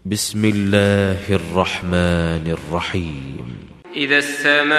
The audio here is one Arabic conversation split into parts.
بسم الله الرحمن الرحيم. إذا السماء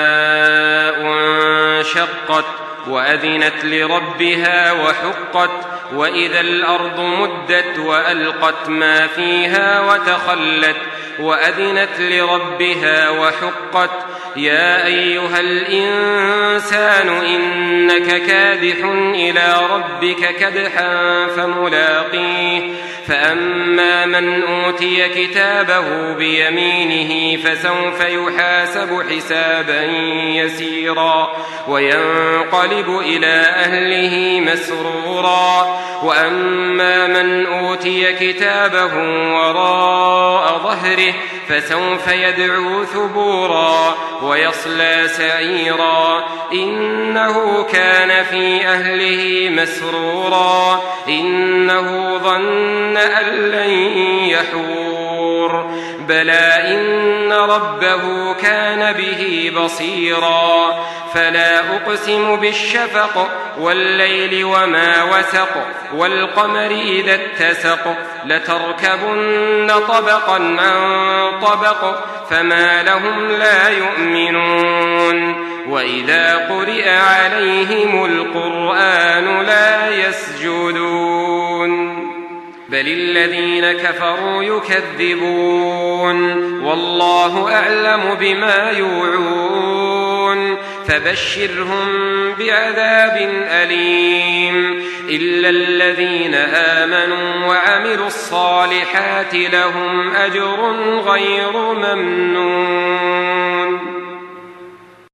انشقت وأذنت لربها وحقت وإذا الأرض مدت وألقت ما فيها وتخلت وأذنت لربها وحقت يا أيها الإنسان إنك كادح إلى ربك كدحا فملاقيه فأما من أوتي كتابه بيمينه فسوف يحاسب حسابا يسيرا وينقلب إلى أهله مسرورا وأما من أوتي كتابه وراء ظهره فسوف يدعو ثبورا ويصلى سعيرا إنه كان في أهله مسرورا إنه ظن أن لن يحور بلى إن ربه كان به بصيرا فلا أقسم بالشفق والليل وما وسق والقمر إذا اتسق لتركبن طبقا عن طبق فما لهم لا يؤمنون وإذا قرئ عليهم القرآن لا يسجدون بل الذين كفروا يكذبون والله أعلم بما يوعون فبشرهم بعذاب أليم إلا الذين آمنوا وعملوا الصالحات لهم أجر غير ممنون.